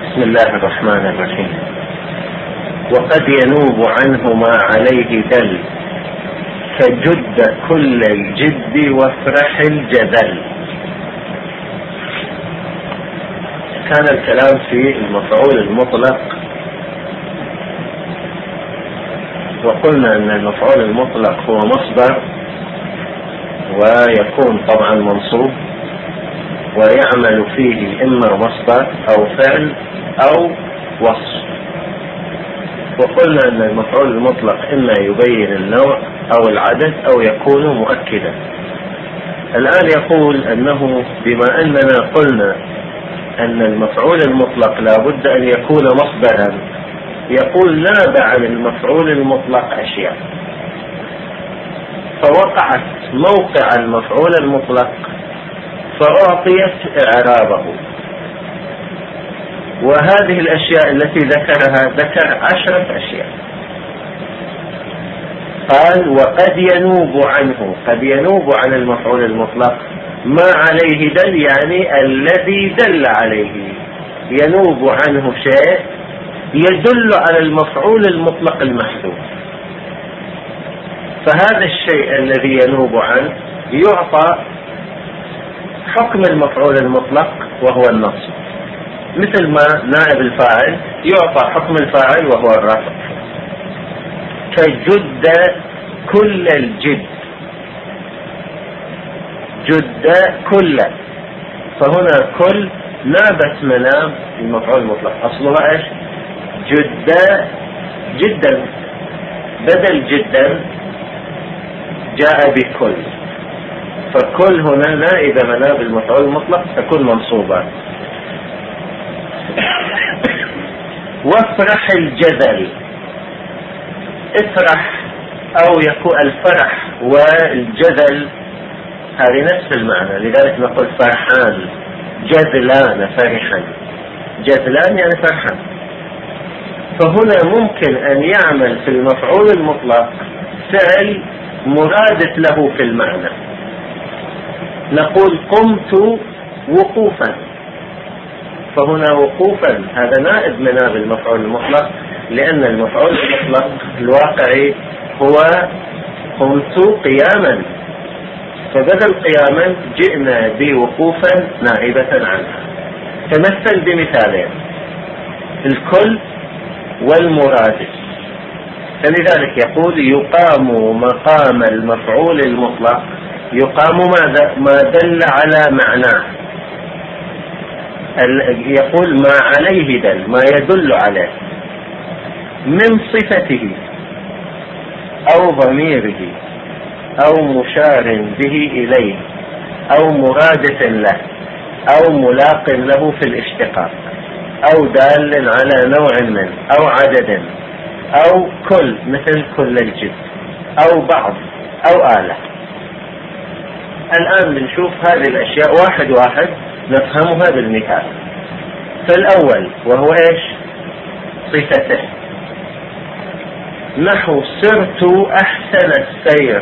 بسم الله الرحمن الرحيم. وقد ينوب عنه ما عليه دل، فجد كل الجد وافرح الجدل. كان الكلام في المفعول المطلق، وقلنا ان المفعول المطلق هو مصدر، ويكون طبعا منصوب، ويعمل فيه اما مصدر او فعل او وصف. وقلنا ان المفعول المطلق اما يبين النوع او العدد او يكون مؤكدا. الان يقول انه بما اننا قلنا ان المفعول المطلق لا بد ان يكون مصدرا، يقول ناب عن المفعول المطلق اشياء، فوقعت موقع المفعول المطلق فأعطيت إعرابه. وهذه الأشياء التي ذكرها ذكر 10 أشياء. قال وقد ينوب عنه، قد ينوب عن المفعول المطلق ما عليه دل، يعني الذي دل عليه. ينوب عنه شيء يدل على المفعول المطلق المحذوف، فهذا الشيء الذي ينوب عنه يعطى حكم المفعول المطلق وهو النصب، مثل ما نائب الفاعل يعطى حكم الفاعل وهو الرفع. كجد كل الجد، جد كل، فهنا كل نابت منام المفعول المطلق. أصلها إيش؟ جد جدا، بدل جدا جاء بكل، فكل هنا نائب مناب المفعول المطلق تكون منصوبة. وافرح الجدل، افرح او يكون الفرح والجدل هذه نفس المعنى، لذلك نقول فرحان، جدلان فرحا، جدلان يعني فرحان. فهنا ممكن ان يعمل في المفعول المطلق فعل مرادف له في المعنى. نقول قمت وقوفا، فهنا وقوفا هذا نائب مناب المفعول المطلق، لأن المفعول المطلق الواقعي هو قمت قياما، فبدل قياما جئنا بوقوفا نائبة عنها. تمثل بمثالين، الكل والمرادف. فلذلك يقول يقام مقام المفعول المطلق، يقام ماذا؟ ما دل على معناه. يقول ما عليه دل، ما يدل عليه من صفته أو ضميره أو مشار به إليه أو مرادف له أو ملاق له في الاشتقاق أو دال على نوع منه أو عدد أو كل، مثل كل الجد، أو بعض أو آلة. الآن بنشوف هذه الأشياء واحد واحد نفهمها بالمثال. فالأول وهو إيش؟ صفته، نحو سرت أحسن السير،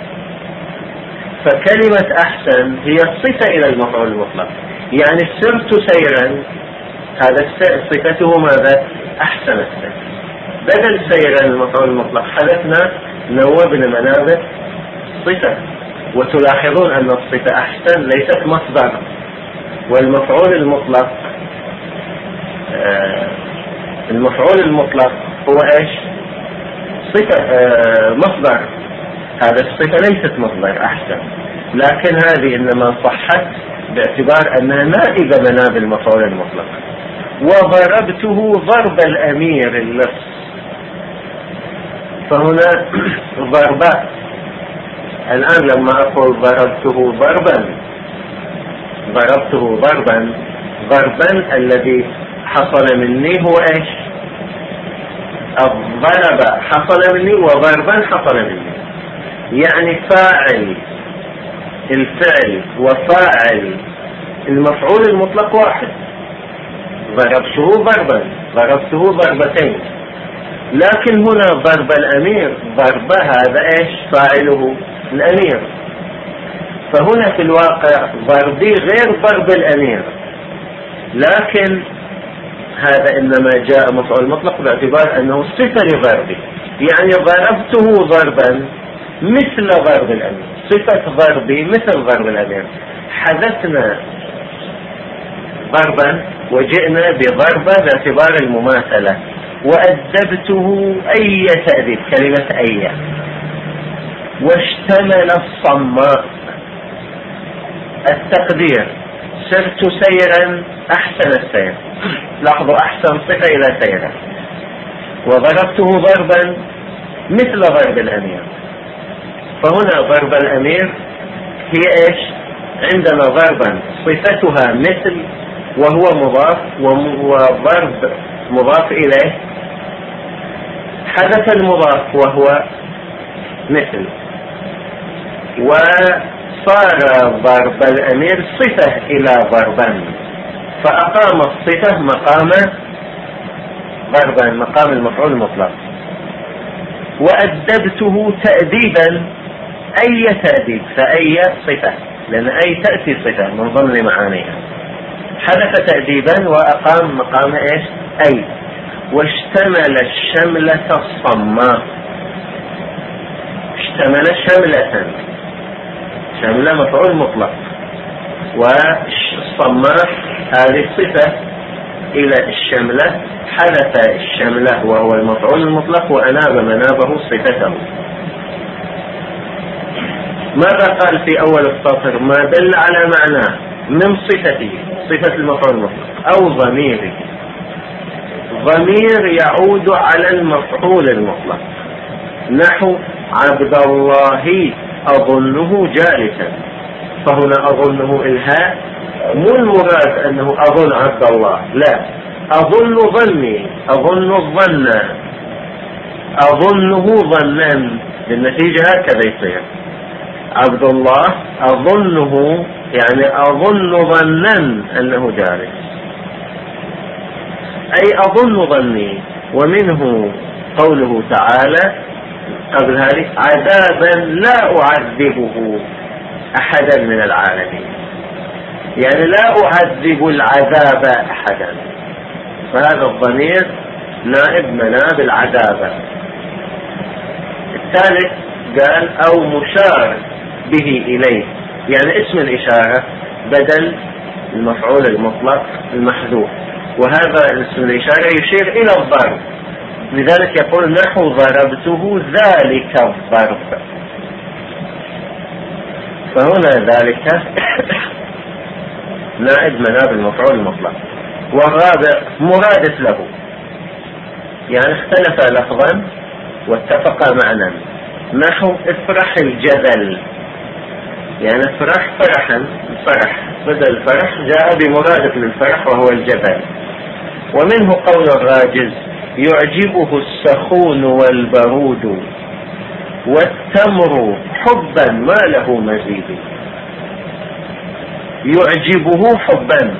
فكلمة أحسن هي صفة إلى المفعول المطلق، يعني سرت سيرا هذا صفته ماذا؟ أحسن السير. بدل سيرا المفعول المطلق حدثنا نوبنا منابه صفة. وتلاحظون أن الصفة أحسن ليست مصدر، والمفعول المطلق المفعول المطلق هو إيش؟ صفة مصدر. هذا الصفة ليست مصدر أحسن، لكن هذه إنما صحت باعتبار أنها نائبة مناب المفعول المطلق. وضربته ضرب الأمير اللص، فهنا ضربات. الآن لما أقول ضربته ضربا، ضربته ضربا، ضربا الذي حصل مني هو إيش؟ الضرب حصل مني وضربا حصل مني، يعني فاعل الفعل وفاعل المفعول المطلق واحد. ضربته ضربا، ضربته ضربتين، لكن هنا ضرب الأمير، ضرب هذا إيش؟ فاعله الأمير. فهنا في الواقع ضربي غير ضرب الأمير، لكن هذا إنما جاء مفعول مطلق باعتبار أنه صفة لضربه، يعني ضربته ضربا مثل ضرب الأمير، صفة ضربي مثل ضرب الأمير. حدثنا ضربا وجئنا بضربة باعتبار المماثلة. وأدبته أي تأديب، كلمة أي. واشتمل الصماء، التقدير سرت سيرا أحسن السير، لاحظوا أحسن صفة إلى سيرا. وضربته ضربا مثل ضرب الأمير، فهنا ضرب الأمير هي إيش؟ عندنا ضربا صفتها مثل وهو مضاف، وضرب مضاف إليه، حدث المضاف وهو مثل، وصار ضرب الأمير صفة إلى ضربا، فأقام الصفة مقام ضربا، مقام المفعول المطلق. وأدبته تأديبا أي تأديب، فأي صفة، لأن أي تأتي صفة من ضمن معانيها. حدث تأديبا وأقام مقام إيش؟ أي. واشتمل الشملة الصماء، اشتمل شملة، شملة مفعول مطلق، والصماء هذه صفة إلى الشملة، حدث الشملة وهو المفعول المطلق وأناب منابه صفته. ماذا قال في أول السطر؟ ما دل على معناه من صفته، صفة المفعول المطلق أو ضميره. ضمير يعود على المفعول المطلق، نحو عبد الله أظنه جالسا، فهنا أظنه الهاء، مو المراد أنه أظن عبد الله، لا، أظن ظني، أظن الظن، أظنه ظنا، بالنتيجة هكذا يصير عبد الله أظنه، يعني أظن ظنا أنه جالس، أي أظن ظني. ومنه قوله تعالى قبل هذه عذابا لا أعذبه أحدا من العالمين، يعني لا أعذب العذاب أحدا، فهذا الضمير نائب مناب العذاب. الثالث قال أو مشار به إليه، يعني اسم الإشارة بدل المفعول المطلق المحذوف، وهذا اسم الإشارة يشير إلى الضرب، لذلك يقول نحو ضربته ذلك الضرب، فهنا ذلك نائب مناب المفعول المطلق. والرابع مرادف له، يعني اختلف لفظا واتفق معنى، نحو افرح الجذل، يعني افرح فرحا، الفرح بدل الفرح جاء بمرادف للفرح وهو الجذل. ومنه قول الراجز يعجبه السخون والبرود والتمر حبا ما له مزيد، يعجبه حبا،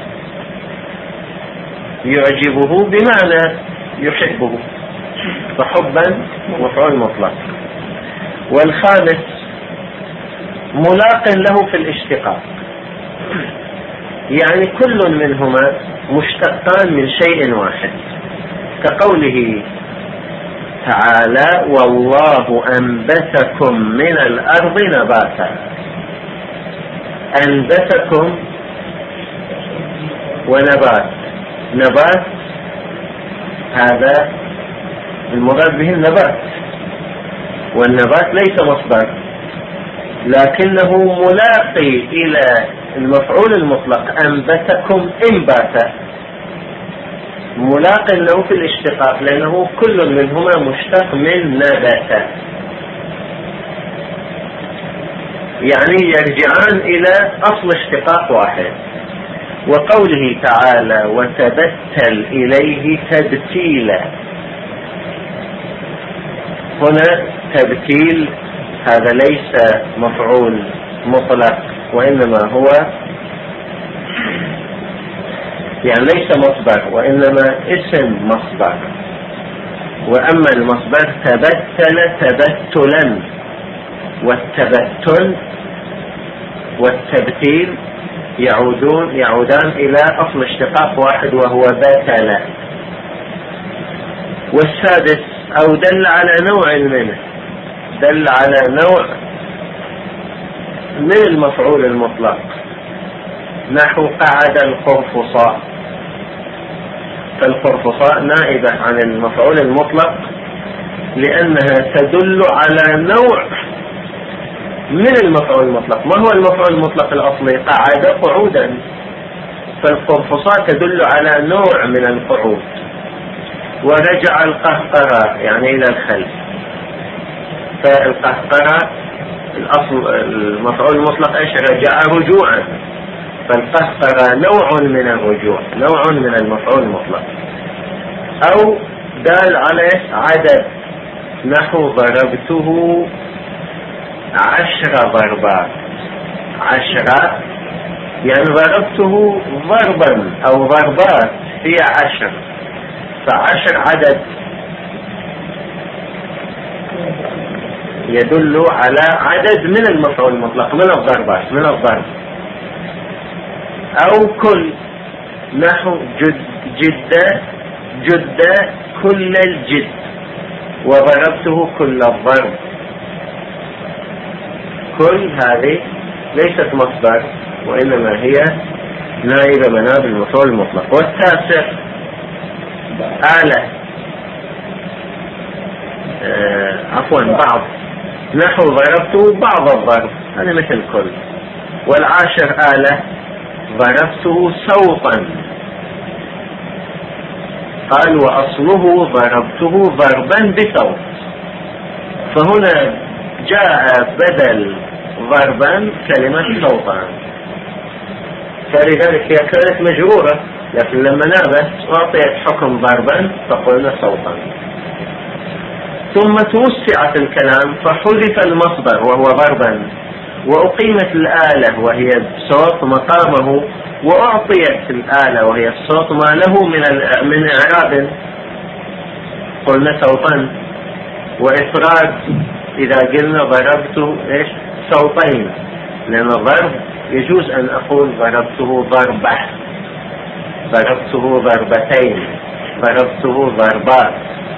يعجبه بمعنى يحبه، فحبا مفعول مطلق. والخامس ملاق له في الاشتقاق، يعني كل منهما مشتقان من شيء واحد، كقوله تعالى والله أنبتكم من الأرض نباتا، أنبتكم ونبات، نبات هذا المراد به النبات، والنبات ليس مصدر لكنه ملاقي إلى المفعول المطلق أنبتكم إنباتا، ملاق له في الاشتقاق، لأنه كل منهما مشتق من نبات، يعني يرجعان إلى أصل اشتقاق واحد. وقوله تعالى وتبتل إليه تبتيلا، هنا تبتيل هذا ليس مفعول مطلق، وإنما هو يعني ليس مصدر وإنما اسم مصدر. وأما المصدر تبتل تبتلا، والتبتل والتبتيل يعودان إلى أصل اشتقاق واحد وهو بتل، والسادس أو دل على نوع منه، دل على نوع من المفعول المطلق، نحو قعد القرفصاء، فالقرفصاء نائبة عن المفعول المطلق لأنها تدل على نوع من المفعول المطلق. ما هو المفعول المطلق الأصلي؟ قعد قعودا، فالقرفصاء تدل على نوع من القعود. ورجع القهقرة يعني إلى الخلف، فالقهقرة الأصل المفعول المطلق إيش؟ رجع رجوعا، فالقهقرة نوع من الرجوع، نوع من المفعول المطلق. أو دال عليه عدد، نحو ضربته 10 ضربات، 10 يعني ضربته ضربا أو ضربات هي 10، ف10 عدد يدل على عدد من المفعول المطلق، من الضربات، من الضرب. أو كل، نحو جد كل الجد، وضربته كل الضرب. كل هذه ليست مصدر، وإنما هي نائبة مناب المفعول المطلق. والتاسع آلة، بعض، نحو ضربته بعض الضرب، هذا مثل كل. والعاشر آلة، ضربته صوتا، قال وأصله ضربته ضربا بصوت، فهنا جاء بدل ضربا كلمة صوتا، فلذلك هي كانت مجرورة، لكن لما نابت أعطيت حكم ضربا فقلنا صوتا. ثم توسعت الكلام فحذف المصدر وهو ضربا، وأقيمت الآلة وهي الصوت مقامه، وأعطيت الآلة وهي الصوت ما له من إعراب، قلنا صوتا. وإفراد إذا قلنا ضربته إيش؟ صوتين، لأن الضرب يجوز أن أقول ضربته ضربة، ضربته ضربتين، ضربته ضربات.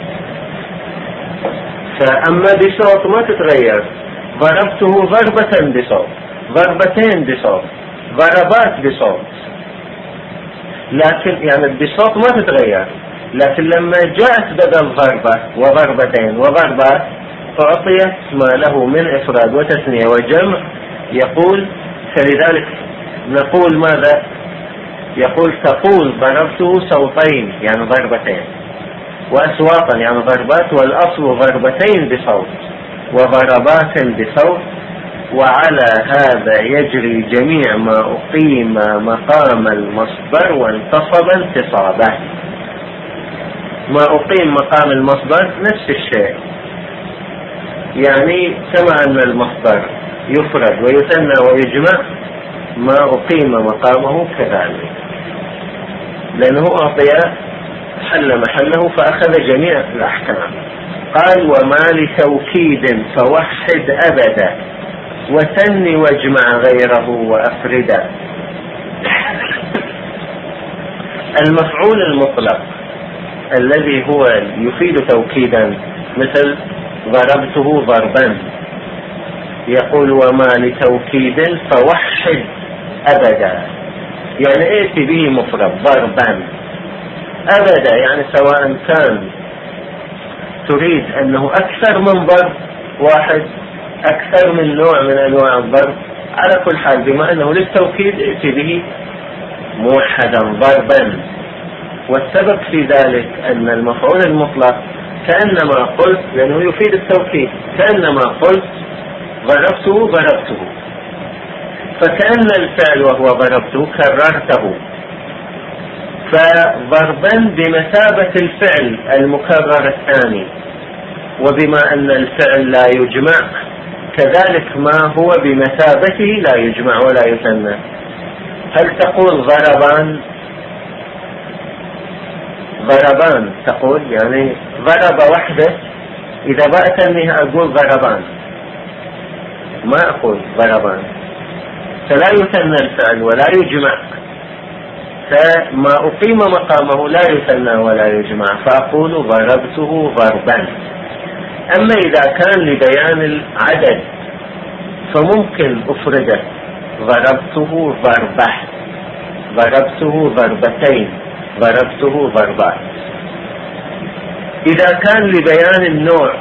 فأما بصوت ما تتغير، ضربته ضربة بصوت، ضربتين بصوت، ضربات بصوت، لكن يعني بصوت ما تتغير. لكن لما جاءت بدل ضربة وضربتين وضربات أعطيت ما له من إفراد وتثنية وجمع، يقول فلذلك نقول ماذا؟ يقول تقول ضربته صوتين يعني ضربتين، وأصواتا يعني ضربات، والأصل ضربتين بصوت وضربات بصوت. وعلى هذا يجري جميع ما أقيم مقام المصدر وانتصب انتصابه. ما أقيم مقام المصدر نفس الشيء، يعني كما أن المصدر يفرد ويثنى ويجمع، ما أقيم مقامه كذلك، لأنه أعطي حل محله فأخذ جميع الأحكام. قال وما لتوكيد فوحد أبدا، وثني واجمع غيره وأفردا. المفعول المطلق الذي هو يفيد توكيدا مثل ضربته ضربا، يقول وما لتوكيد فوحد أبدا، يعني ائت به مفرد ضربا أبدا، يعني سواء كان تريد أنه أكثر من ضرب واحد، أكثر من نوع من أنواع الضرب، على كل حال بما أنه للتوكيد ائت به موحدا ضربا. والسبب في ذلك أن المفعول المطلق كأنما قلت، لأنه يفيد التوكيد، كأنما قلت ضربته ضربته، فكأن الفعل وهو ضربته كررته، فضربا بمثابة الفعل المكرر الثاني. وبما أن الفعل لا يجمع كذلك ما هو بمثابته لا يجمع ولا يثنى. هل تقول ضربان؟ ضربان تقول يعني ضرب وحده، إذا بأتني أقول ضربان، ما أقول ضربان، فلا يثنى الفعل ولا يجمع، فما أقيم مقامه لا يثنى ولا يجمع، فأقول ضربته ضربا. أما إذا كان لبيان العدد فممكن أفرده، ضربته ضربة، ضربته ضربتين، ضربته ضربات. إذا كان لبيان النوع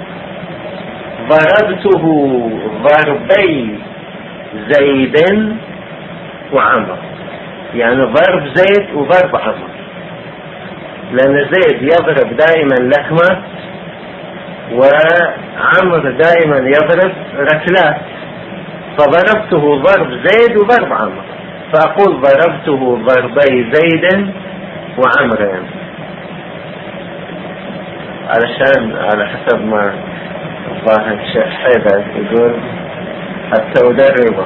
ضربته ضربي زيد وعمر، يعني ضرب زيد وضرب عمر، لأن زيد يضرب دائما لكمة وعمر دائما يضرب ركلات، فضربته ضرب زيد وضرب عمر، فأقول ضربته ضربي زيد وعمر، علشان على حسب ما الظاهر الشيخ حيدر يقول حتى أدربه.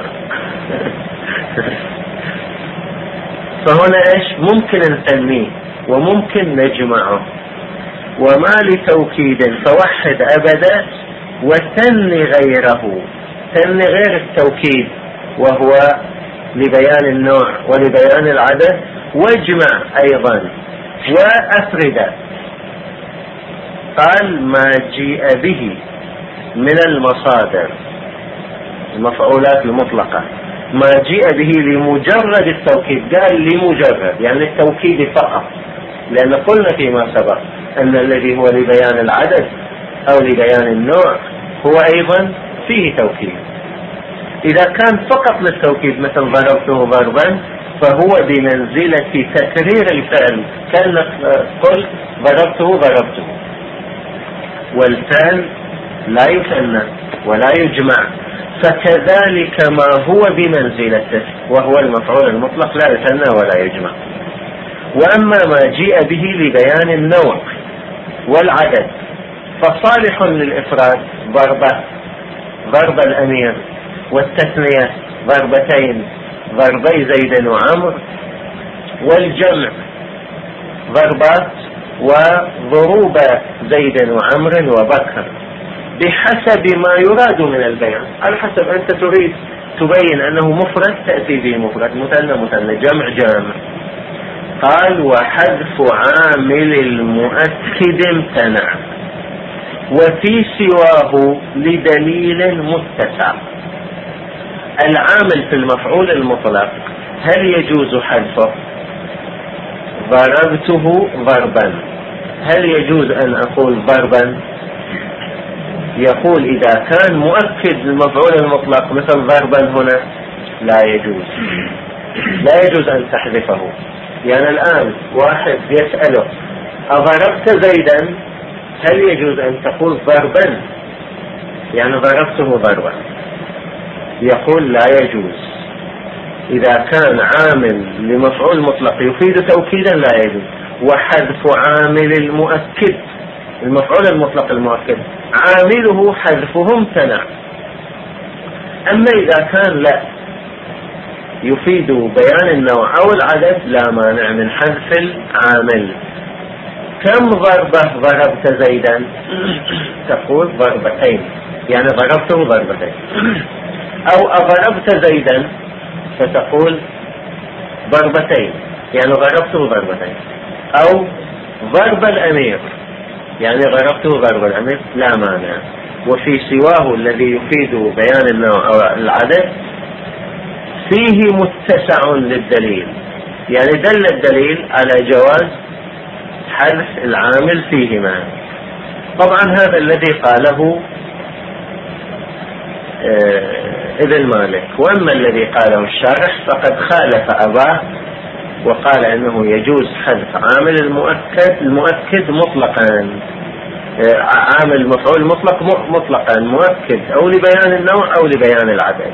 فهنا إيش ممكن نسميه وممكن نجمعه. وما لتوكيد فوحد أبدا وثني غيره، ثني غير التوكيد وهو لبيان النوع ولبيان العدد، واجمع أيضا وأفرد. قال ما جيء به من المصادر المفعولات المطلقة، ما جيء به لمجرد التوكيد، قال لمجرد يعني التوكيد فقط، لأن قلنا فيما سبق أن الذي هو لبيان العدد أو لبيان النوع هو أيضا فيه توكيد. إذا كان فقط للتوكيد مثل ضربته ضربا فهو بمنزلة تكرير الفعل، كأنك قلت ضربته ضربته، والفعل لا يثنى ولا يجمع، فكذلك ما هو بمنزلته وهو المفعول المطلق لا يثنى ولا يجمع. وأما ما جيء به لبيان النوع والعدد فصالح للإفراد، ضربة ضرب الأمير، والتثنية ضربتين ضربي زيد وعمر، والجمع ضربات وضروب زيد وعمر وبكر، بحسب ما يراد من البيان، على حسب أنت تريد تبين أنه مفرد تأتي به مفرد، مثنى مثنى، جمع جامع. قال وحذف عامل المؤكد امتنع وفي سواه لدليل متسع. العامل في المفعول المطلق هل يجوز حذفه؟ ضربته ضربا، هل يجوز أن أقول ضربا؟ يقول إذا كان مؤكد المفعول المطلق مثل ضربا هنا لا يجوز، لا يجوز أن تحذفه. يعني الآن واحد يسأله أضربت زيدا، هل يجوز أن تقول ضربا يعني ضربته ضربا؟ يقول لا يجوز. إذا كان عامل لمفعول مطلق يفيد توكيدا لا يجوز. وحذف عامل المؤكد، المفعول المطلق المؤكد عامله حذفه امتنع. أما إذا كان لا يفيد بيان النوع أو العدد لا مانع من حذف العامل. كم ضربة ضربت زيدا؟ تقول ضربتين يعني ضربته ضربتين. أو أضربت زيدا فتقول ضربتين يعني ضربته ضربتين. أو ضرب الأمير يعني ضربته ضرب الأمير لا مانع. وفي سواه الذي يفيد بيان النوع أو العدد فيه متسع للدليل، يعني دل الدليل على جواز حذف العامل فيهما. طبعا هذا الذي قاله ابن مالك. وأما الذي قاله الشارح فقد خالف أباه وقال إنه يجوز حذف عامل المؤكد مطلقا، عامل مفعول مطلق مطلقا مؤكد أو لبيان النوع أو لبيان العدد.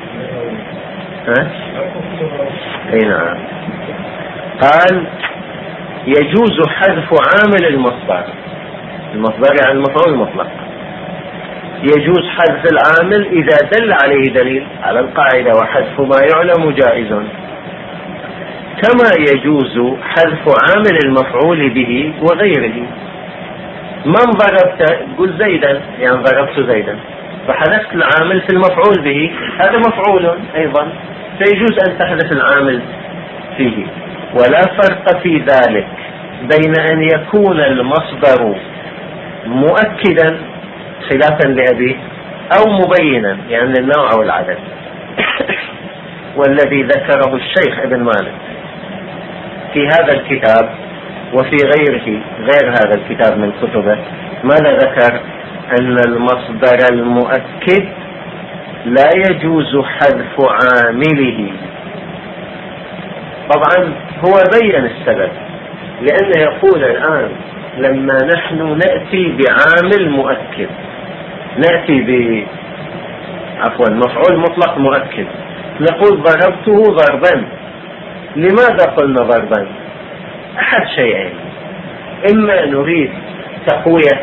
اي نعم. قال يجوز حذف عامل المصدر يعني المفعول المطلق، يجوز حذف العامل إذا دل عليه دليل على القاعدة وحذف ما يعلم جائز، كما يجوز حذف عامل المفعول به وغيره. من ضربت قل زيدا يعني ضربت زيدا فحذفت العامل في المفعول به، هذا مفعول أيضا فيجوز أن تحذف العامل فيه. ولا فرق في ذلك بين أن يكون المصدر مؤكدا خلافا لأبيه أو مبينا يعني النوع أو العدد. والذي ذكره الشيخ ابن مالك في هذا الكتاب وفي غيره غير هذا الكتاب من كتبه، ماذا ذكر؟ أن المصدر المؤكد لا يجوز حذف عامله. طبعا هو بين السبب، لأنه يقول الآن لما نحن نأتي بعامل مؤكد، نأتي مفعول مطلق مؤكد، نقول ضربته ضربا. لماذا قلنا ضربا؟ أحد شيئين: إما نريد تقوية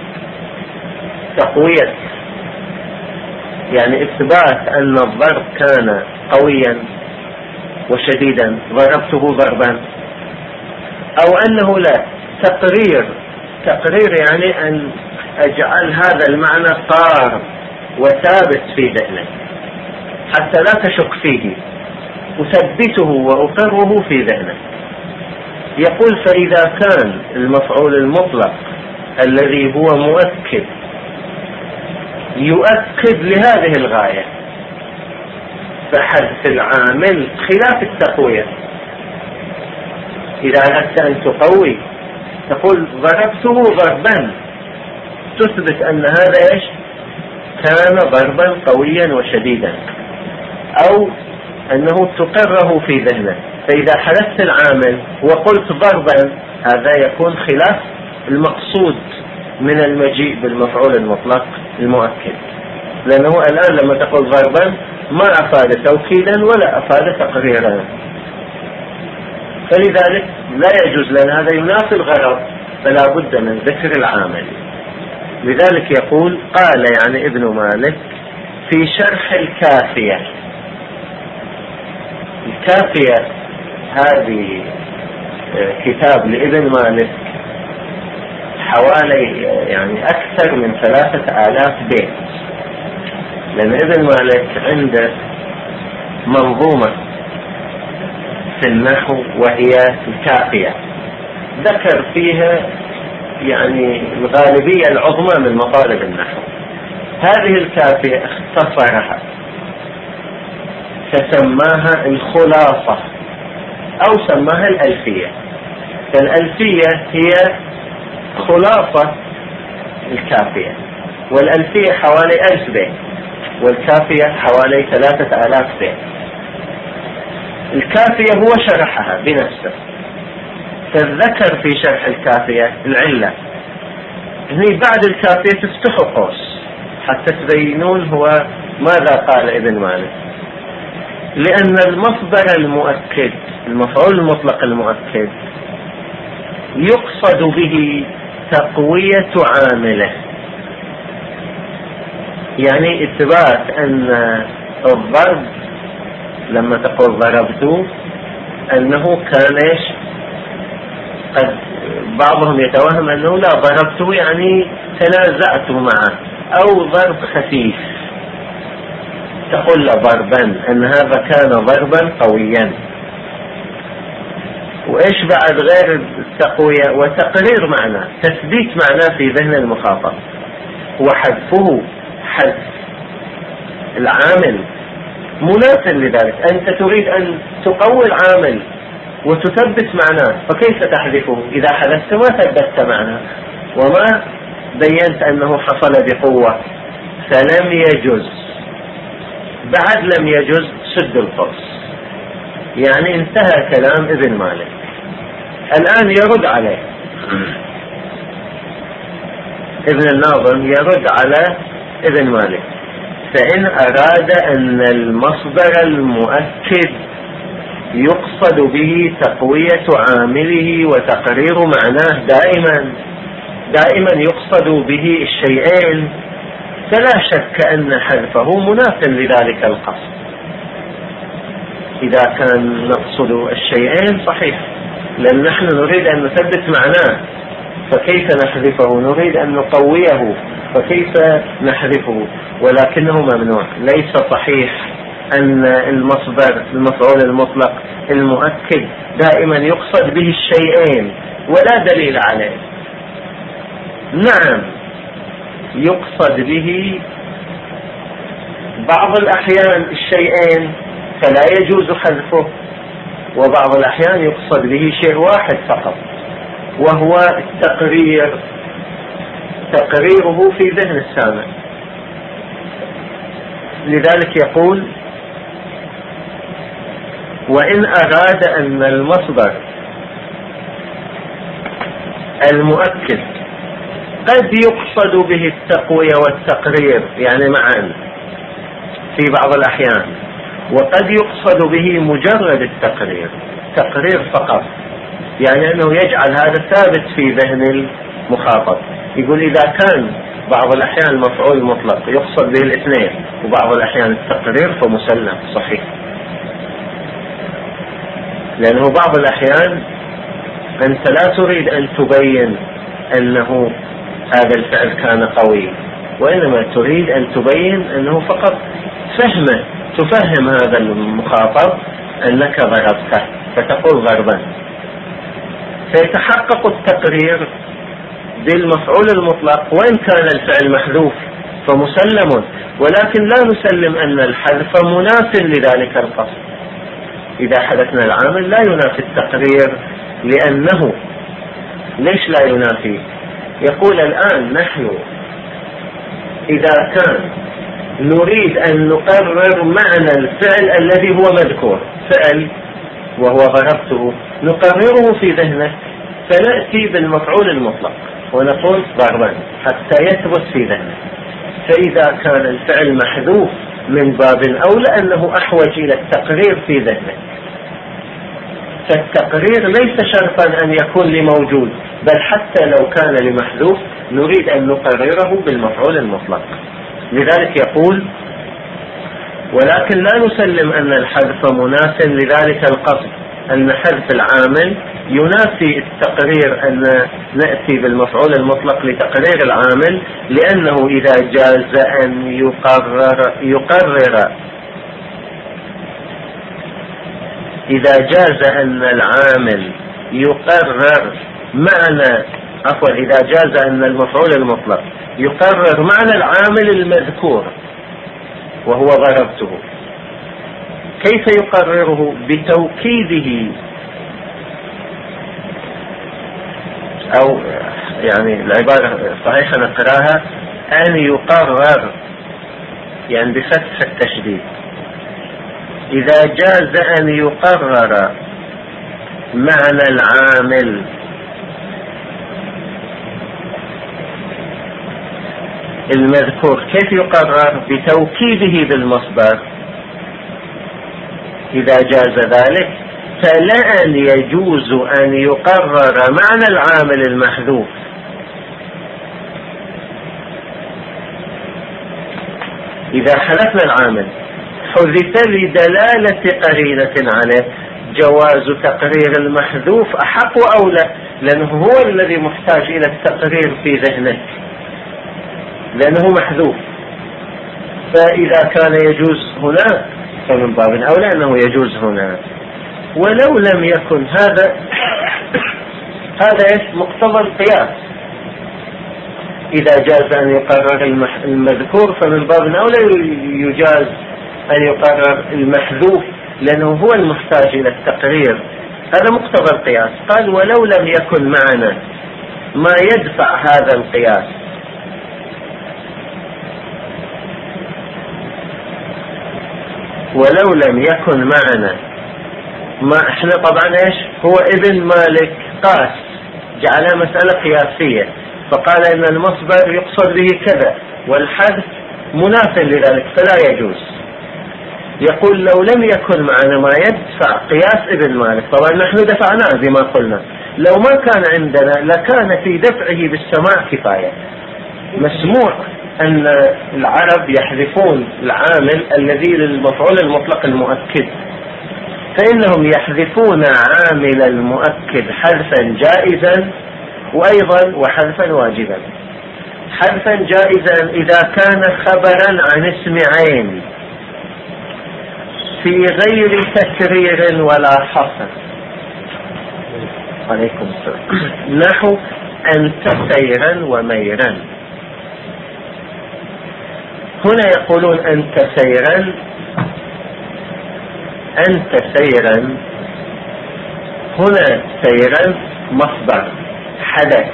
يعني إثبات أن الضرب كان قويا وشديدا ضربته ضربا، أو أنه لا تقرير يعني أن أجعل هذا المعنى قار وثابت في ذهنك حتى لا تشك فيه، أثبته وأقره في ذهنك. يقول فإذا كان المفعول المطلق الذي هو مؤكد يؤكد لهذه الغاية، فحذف العامل خلاف التقوية. إذا أردت أن تقوي تقول ضربته ضربا، تثبت أن هذا كان ضربا قويا وشديدا، أو أنه تقره في ذهنك. فإذا حذفت العامل وقلت ضربا، هذا يكون خلاف المقصود من المجيء بالمفعول المطلق المؤكد، لأنه الآن لما تقول ضربا ما أفاد توكيدا ولا أفاد تقريرا، فلذلك لا يجوز لنا، هذا ينافي الغرض، فلا بد من ذكر العامل. لذلك يقول قال يعني ابن مالك في شرح الكافية. الكافية هذه كتاب لابن مالك حوالي يعني أكثر من 3000 بيت، لأن ابن مالك عنده منظومة في النحو وهي الكافية، ذكر فيها يعني الغالبية العظمى من مطالب النحو. هذه الكافية اختصرها فسماها الخلاصة أو سماها الألفية. فالألفية هي خلاصة الكافية، والألفية حوالي 1000 بيت، والكافية حوالي 3000 بيت. الكافية هو شرحها بنفسه، فذكر في شرح الكافية العلة. هني بعد الكافية تفتحوا قوس حتى تبينون هو ماذا قال ابن مالك. لأن المصدر المؤكد المفعول المطلق المؤكد يقصد به تقوية عامله، يعني إثبات أن الضرب لما تقول ضربته أنه كان قد بعضهم يتوهم أنه لا ضربته يعني تنازعته معه أو ضرب خفيف، تقول له ضربا أن هذا كان ضربا قويا. وإيش بعد غير التقوية وتقرير معناه، تثبيت معناه في ذهن المخاطب، وحذفه حذف العامل مناف لذلك. أنت تريد أن تقوي العامل وتثبت معناه، فكيف تحذفه؟ إذا حذفت ما ثبت معناه وما بينت أنه حصل بقوة، فلم يجوز. بعد لم يجوز سد القوس، يعني انتهى كلام ابن مالك. الآن يرد عليه ابن الناظم، يرد على ابن مالك. فإن أراد أن المصدر المؤكد يقصد به تقوية عامله وتقرير معناه دائما يقصد به الشيئين، فلا شك أن حذفه مناف لذلك القصد. إذا كان نقصد الشيئين صحيح، لأن نحن نريد أن نثبت معناه، فكيف نحذفه؟ نريد أن نقويه، فكيف نحذفه؟ ولكنه ممنوع. ليس صحيح أن المصدر المفعول المطلق المؤكد دائما يقصد به الشيئين ولا دليل عليه. نعم يقصد به بعض الأحيان الشيئين فلا يجوز حذفه، وبعض الأحيان يقصد به شيء واحد فقط وهو تقريره في ذهن السامع. لذلك يقول: وإن أراد أن المصدر المؤكد قد يقصد به التقوية والتقرير يعني معا في بعض الأحيان، وقد يقصد به مجرد التقرير، تقرير فقط، يعني أنه يجعل هذا ثابت في ذهن المخاطب. يقول إذا كان بعض الأحيان المفعول المطلق يقصد به الاثنين وبعض الأحيان التقرير فمسلم صحيح، لأنه بعض الأحيان أنت لا تريد أن تبين أنه هذا الفعل كان قوي، وإنما تريد أن تبين أنه فقط تفهم هذا المخاطب أنك ضربته فتقول ضربا، فيتحقق التقرير بالمفعول المطلق وإن كان الفعل محذوف فمسلم، ولكن لا نسلم أن الحذف مناف لذلك القصد. إذا حدثنا العامل لا ينافي التقرير، لأنه ليش لا ينافي؟ يقول الآن نحن إذا كان نريد أن نقرر معنى الفعل الذي هو مذكور، فعل وهو ضربته، نقرره في ذهنك فنأتي بالمفعول المطلق ونقول ضربا حتى يثبت في ذهنك. فإذا كان الفعل محذوف من باب أولى أنه أحوج إلى التقرير في ذهنك، فالتقرير ليس شرطا أن يكون لموجود، بل حتى لو كان لمحذوف نريد أن نقرره بالمفعول المطلق. لذلك يقول: ولكن لا نسلم أن الحذف مناف لذلك القصد، أن حذف العامل ينافي التقرير أن نأتي بالمفعول المطلق لتقرير العامل، لأنه إذا جاز أن إذا جاز أن العامل يقرر معنى إذا جاز أن المفعول المطلق يقرر معنى العامل المذكور وهو ضربته، كيف يقرره؟ بتوكيده، أو يعني العبارة صحيحة نقراها أن يقرر يعني بفتح التشديد. إذا جاز أن يقرر معنى العامل المذكور، كيف يقرر؟ بتوكيده بالمصدر. إذا جاز ذلك فلا يجوز أن يقرر معنى العامل المحذوف. إذا حذفنا العامل حذف لدلالة قرينة عليه، جواز تقرير المحذوف أحق وأولى، لأنه هو الذي محتاج إلى التقرير في ذهنك لأنه محذوف. فإذا كان يجوز هنا فمن باب أولى أنه يجوز هنا. ولو لم يكن هذا مقتضى القياس، إذا جاز أن يقرر المذكور فمن باب أولى يجاز أن يقرر المحذوف لأنه هو المحتاج إلى التقرير. هذا مقتضى القياس. قال: ولو لم يكن معنا ما يدفع هذا القياس، ولو لم يكن معنا ما احنا طبعا ايش هو ابن مالك قاس جعلها مسألة قياسية، فقال ان المصدر يقصد به كذا والحذف مناف لذلك فلا يجوز. يقول: لو لم يكن معنا ما يدفع قياس ابن مالك، طبعا نحن دفعناه زي ما قلنا، لو ما كان عندنا لكان في دفعه بالسماع كفاية. مسموع أن العرب يحذفون العامل الذي للمفعول المطلق المؤكد، فإنهم يحذفون عامل المؤكد حذفا جائزا وأيضا وحذفا واجبا. حذفا جائزا إذا كان خبرا عن اسم عين في غير تكرير ولا حصر، عليكم السلام. نحو أنت سيرا وميرا. هنا يقولون أنت سيرا، أنت سيرا. هنا سيرا مصدر حدث،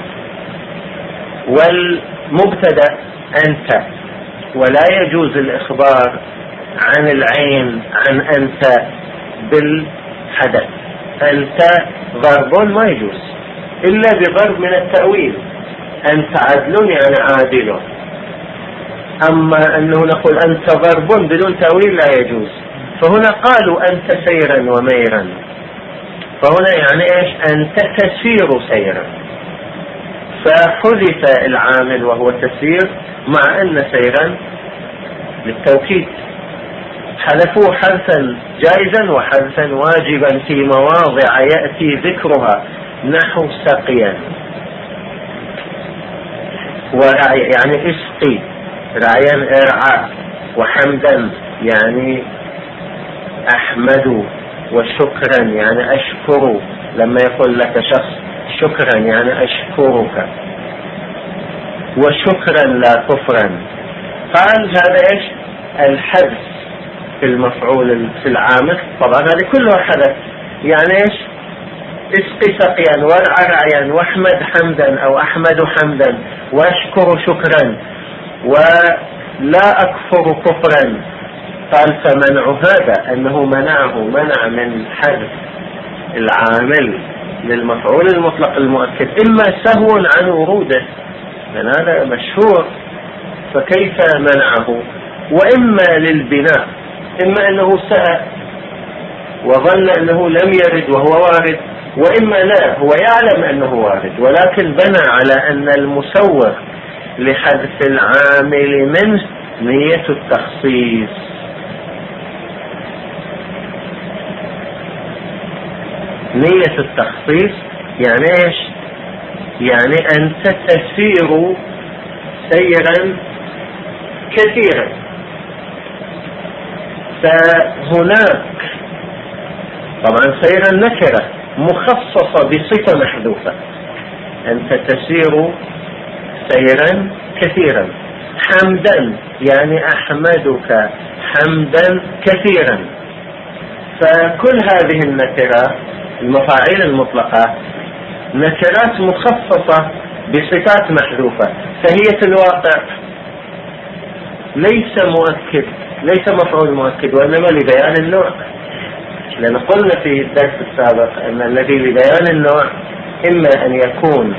والمبتدأ أنت، ولا يجوز الإخبار عن العين عن أنت بالحدث. أنت ضرب ما يجوز إلا بضرب من التأويل، أنت عدل يعني عادل. أما أنه نقول أنت ضرب بدون تأويل لا يجوز. فهنا قالوا أنت سيرا وميرا، فهنا يعني إيش؟ أنت تسير سيرا، فحذف العامل وهو تسير، مع أن سيرا للتوكيد. حذفوه حذفا جائزا وحذفا واجبا في مواضع يأتي ذكرها، نحو سقيا ورعي يعني اسقي، رعيا ارعى، وحمدا يعني احمد، وشكرا يعني اشكر. لما يقول لك شخص شكرا يعني اشكرك، وشكرا لا كفرا. قال هذا ايش؟ الحذف في المفعول في العامل. طبعا هذه كلها حدث، يعني ايش؟ اسقي سقيا، وارعى رعيا، واحمد حمدا او احمد حمدا، واشكر شكرا، ولا اكفر كفرا. قال فمنع هذا انه منع من حذف العامل للمفعول المطلق المؤكد، اما سهو عن وروده، لان هذا مشهور، فكيف منعه؟ واما للبناء، اما انه سهى وظن انه لم يرد وهو وارد، واما لا هو يعلم انه وارد ولكن بنى على ان المسوغ لحذف العامل منه نية التخصيص. نية التخصيص يعني ايش؟ يعني انت تسير سيرا كثيرا، فهناك طبعا سيرا نكرة مخصصة بصفة محذوفة، أنت تسير سيرا كثيرا. حمدا يعني أحمدك حمدا كثيرا. فكل هذه النكرات المفاعيل المطلقة نكرات مخصصة بصفات محذوفة، فهي في الواقع ليس مؤكد، ليس مفعول مؤكد، وإنما لبيان النوع. لأن قلنا في الدرس السابق أن الذي لبيان النوع إما أن يكون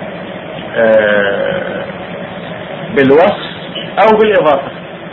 بالوصف أو بالإضافة،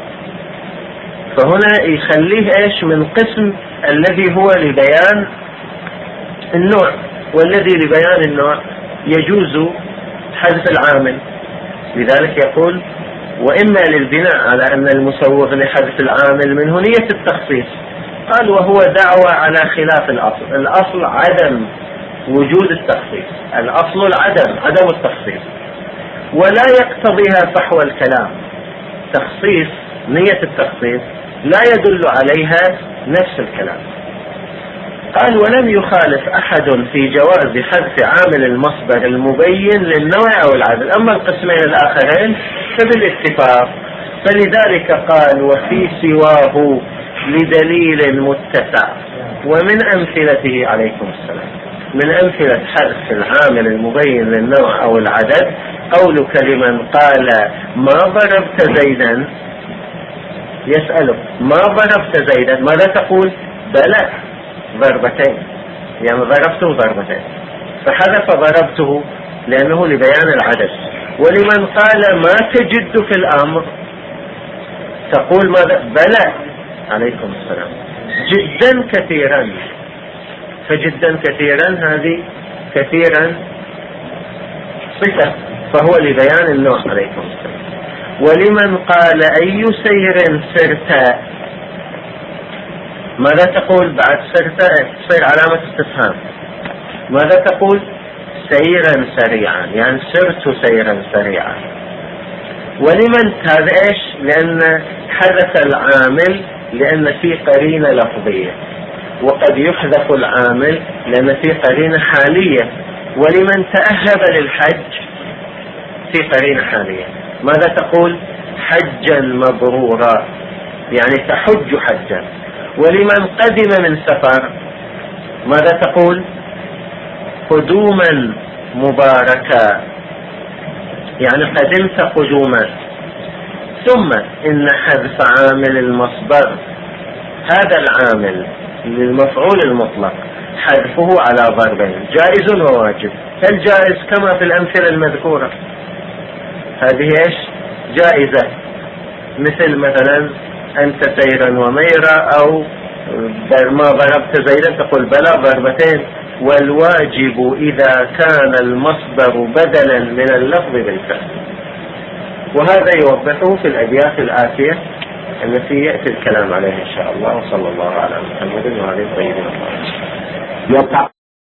فهنا يخليه إيش؟ من قسم الذي هو لبيان النوع، والذي لبيان النوع يجوز حذف العامل. لذلك يقول وإما للبناء على أن المسوغ لحذف العامل منه نية التخصيص. قال وهو دعوى على خلاف الأصل. الأصل عدم وجود التخصيص، الأصل عدم التخصيص، ولا يقتضيها فحوى الكلام. تخصيص نية التخصيص لا يدل عليها نفس الكلام. قال ولم يخالف أحد في جواز حذف عامل المصدر المبين للنوع أو العدد. أما القسمين الآخرين فبالاتفاق. فلذلك قال وفي سواه لدليل متسع. ومن أمثلته عليكم السلام، من أمثلة حذف العامل المبين للنوع أو العدد قولك لمن قال ما ضربت زيدا، يسأله ما ضربت زيدا، ماذا تقول؟ بلى ضربتين، يعني ضربته ضربتين، فحذف ضربته لأنه لبيان العدد. ولمن قال ما تجد في الأمر تقول ماذا؟ بلى عليكم السلام جدا كثيرا. فجدا كثيرا هذه كثيرا صفة، فهو لبيان النوع عليكم السلام. ولمن قال أي سير سرت، ماذا تقول بعد سرت؟ تصير علامة استفهام. ماذا تقول؟ سيرا سريعا، يعني سرت سيرا سريعا. ولمن هذا ايش؟ لأن حدث العامل لأن في قرينة لفظية، وقد يحذف العامل لأن في قرينة حالية. ولمن تأهب للحج في قرينة حالية. ماذا تقول؟ حجا مبرورا، يعني تحج حجا. ولمن قدم من سفر ماذا تقول؟ قدوما مباركا، يعني قدمت قدوما. ثم إن حذف عامل المصدر، هذا العامل للمفعول المطلق حذفه على ضربين، جائز وواجب. الجائز كما في الأمثلة المذكورة، هذه إيش؟ جائزة، مثل مثلا أنت سيرا وميرا، أو ما ضربت زيدا تقول بلى ضربتين. والواجب إذا كان المصدر بدلا من اللفظ بالفعل. وهذا يوضحه في الأبيات الآتية التي يأتي الكلام عليها إن شاء الله. وصلى الله على محمد وعلى آله وصحبه.